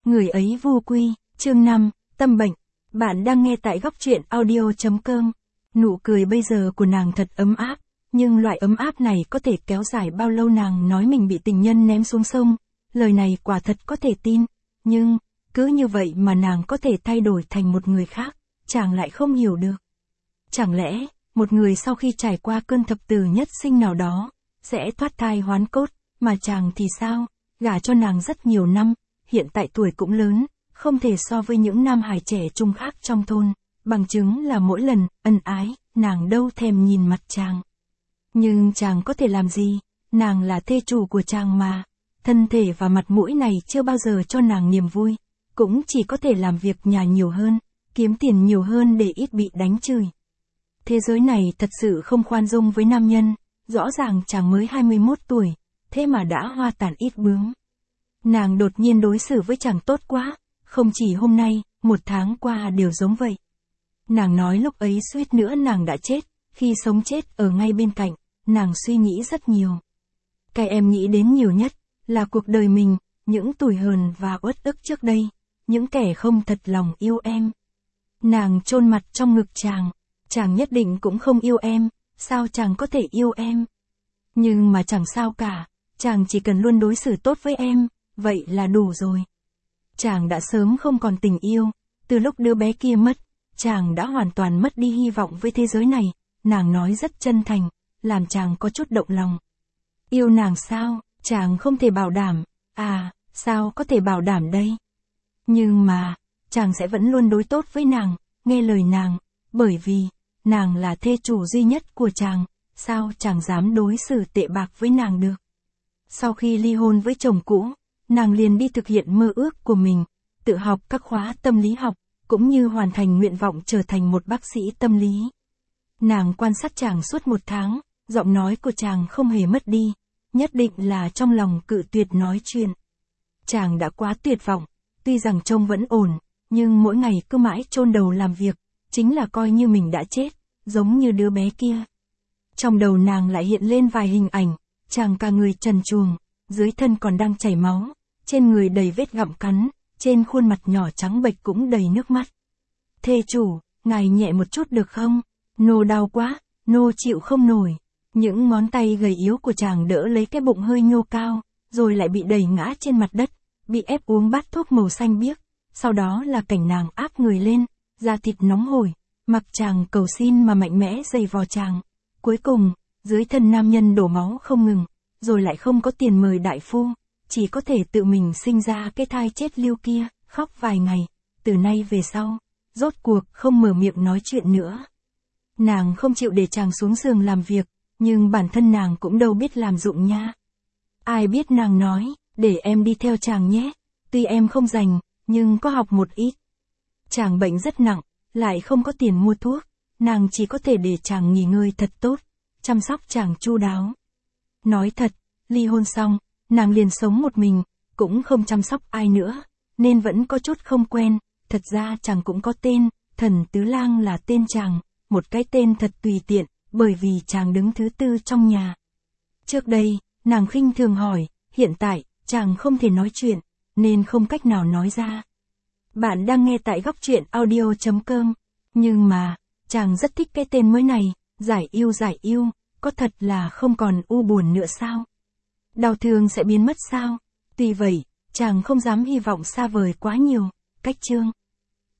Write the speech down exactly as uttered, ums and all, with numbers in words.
Người ấy vô quy, chương năm, tâm bệnh. Bạn đang nghe tại góc truyện audio.com. Nụ cười bây giờ của nàng thật ấm áp, nhưng loại ấm áp này có thể kéo dài bao lâu? Nàng nói mình bị tình nhân ném xuống sông, lời này quả thật có thể tin, nhưng, cứ như vậy mà nàng có thể thay đổi thành một người khác, chàng lại không hiểu được. Chẳng lẽ, một người sau khi trải qua cơn thập tử nhất sinh nào đó, sẽ thoát thai hoán cốt, mà chàng thì sao? Gả cho nàng rất nhiều năm, hiện tại tuổi cũng lớn, không thể so với những nam hài trẻ trung khác trong thôn, bằng chứng là mỗi lần ân ái, nàng đâu thèm nhìn mặt chàng. Nhưng chàng có thể làm gì? Nàng là thê chủ của chàng mà, thân thể và mặt mũi này chưa bao giờ cho nàng niềm vui, cũng chỉ có thể làm việc nhà nhiều hơn, kiếm tiền nhiều hơn để ít bị đánh chửi. Thế giới này thật sự không khoan dung với nam nhân, rõ ràng chàng mới hai mươi mốt tuổi, thế mà đã hoa tàn ít bướm. Nàng đột nhiên đối xử với chàng tốt quá, không chỉ hôm nay, một tháng qua đều giống vậy. Nàng nói lúc ấy suýt nữa nàng đã chết, khi sống chết ở ngay bên cạnh, nàng suy nghĩ rất nhiều. Cái em nghĩ đến nhiều nhất, là cuộc đời mình, những tủi hờn và uất ức trước đây, những kẻ không thật lòng yêu em. Nàng chôn mặt trong ngực chàng, chàng nhất định cũng không yêu em, sao chàng có thể yêu em? Nhưng mà chẳng sao cả, chàng chỉ cần luôn đối xử tốt với em, vậy là đủ rồi. Chàng đã sớm không còn tình yêu, từ lúc đứa bé kia mất, chàng đã hoàn toàn mất đi hy vọng với thế giới này, nàng nói rất chân thành, làm chàng có chút động lòng. Yêu nàng sao, chàng không thể bảo đảm, à, sao có thể bảo đảm đây? Nhưng mà, chàng sẽ vẫn luôn đối tốt với nàng, nghe lời nàng, bởi vì, nàng là thê chủ duy nhất của chàng, sao chàng dám đối xử tệ bạc với nàng được? Sau khi ly hôn với chồng cũ, nàng liền đi thực hiện mơ ước của mình, tự học các khóa tâm lý học, cũng như hoàn thành nguyện vọng trở thành một bác sĩ tâm lý. Nàng quan sát chàng suốt một tháng, giọng nói của chàng không hề mất đi, nhất định là trong lòng cự tuyệt nói chuyện. Chàng đã quá tuyệt vọng, tuy rằng trông vẫn ổn, nhưng mỗi ngày cứ mãi chôn đầu làm việc, chính là coi như mình đã chết, giống như đứa bé kia. Trong đầu nàng lại hiện lên vài hình ảnh, chàng cả người trần truồng, dưới thân còn đang chảy máu, trên người đầy vết gặm cắn, trên khuôn mặt nhỏ trắng bệch cũng đầy nước mắt. Thê chủ, ngài nhẹ một chút được không? Nô đau quá, nô chịu không nổi. Những ngón tay gầy yếu của chàng đỡ lấy cái bụng hơi nhô cao, rồi lại bị đẩy ngã trên mặt đất, bị ép uống bát thuốc màu xanh biếc. Sau đó là cảnh nàng áp người lên, da thịt nóng hổi, mặc chàng cầu xin mà mạnh mẽ giày vò chàng. Cuối cùng, dưới thân nam nhân đổ máu không ngừng, rồi lại không có tiền mời đại phu, chỉ có thể tự mình sinh ra cái thai chết lưu kia, khóc vài ngày, từ nay về sau, rốt cuộc không mở miệng nói chuyện nữa. Nàng không chịu để chàng xuống giường làm việc, nhưng bản thân nàng cũng đâu biết làm dụng nha. Ai biết nàng nói, để em đi theo chàng nhé, tuy em không rành, nhưng có học một ít. Chàng bệnh rất nặng, lại không có tiền mua thuốc, nàng chỉ có thể để chàng nghỉ ngơi thật tốt, chăm sóc chàng chu đáo. Nói thật, ly hôn xong, nàng liền sống một mình, cũng không chăm sóc ai nữa, nên vẫn có chút không quen. Thật ra chàng cũng có tên, Thần Tứ Lang là tên chàng, một cái tên thật tùy tiện, bởi vì chàng đứng thứ tư trong nhà. Trước đây, nàng khinh thường hỏi, hiện tại, chàng không thể nói chuyện, nên không cách nào nói ra. Bạn đang nghe tại góc truyện audio.com, nhưng mà, chàng rất thích cái tên mới này, Giải Yêu Giải Yêu, có thật là không còn u buồn nữa sao? Đau thương sẽ biến mất sao? Tuy vậy, chàng không dám hy vọng xa vời quá nhiều. Cách chương